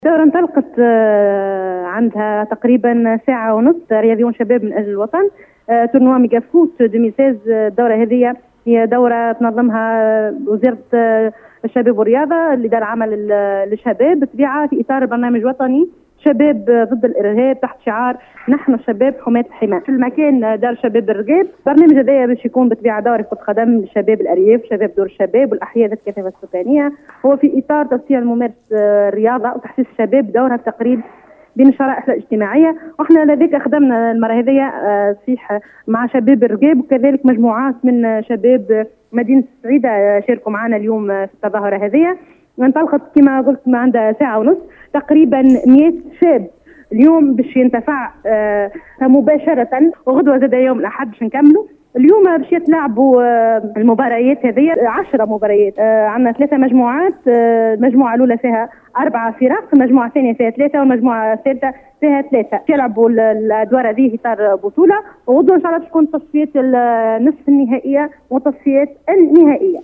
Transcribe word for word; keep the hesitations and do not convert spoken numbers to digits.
دورة انطلقت عندها تقريبا ساعة ونصف رياضيون شباب من أجل الوطن. تورنوا ميجا فوت ألفين وستة عشر. الدورة هذه هي دورة تنظمها وزارة الشباب والرياضة اللي دار عمل للشباب بطبيعة في إطار برنامج وطني شباب ضد الإرهاب تحت شعار نحن الشباب حماة الحماة. في المكان دار شباب الرقاب. برنامج هذايا باش يكون بطبيعة دورة كرة قدم لشباب الأرياف، شباب دور الشباب والأحياء ذات الكثافة السكانية. هو في إطار توسيع الممارسة الرياضة وتحسيس الشباب دورها في تقريب بين الشرائح الاجتماعية، واحنا لذلك خدمنا المرة هذه صيح مع شباب الرقاب وكذلك مجموعات من شباب مدينة السعيدة شاركوا معنا اليوم في التظاهرة هذه. انطلقت كما قلت ما عندها ساعة ونص تقريبا مئة شاب اليوم باش ينتفع آه مباشرة، وغدوة زاد يوم الأحد باش نكملوا. اليوم باش يتلعبوا آه المباريات هذه عشرة مباريات. آه عندنا ثلاثة مجموعات. آه المجموعة الأولى فيها أربعة فرق، المجموعة الثانية فيها ثلاثة، والمجموعة الثالثة فيها ثلاثة. يلعبوا الأدوار هذه في إطار بطولة، وغدوة إن شاء الله تكون تصفيات النصف النهائية وتصفيات النهائية.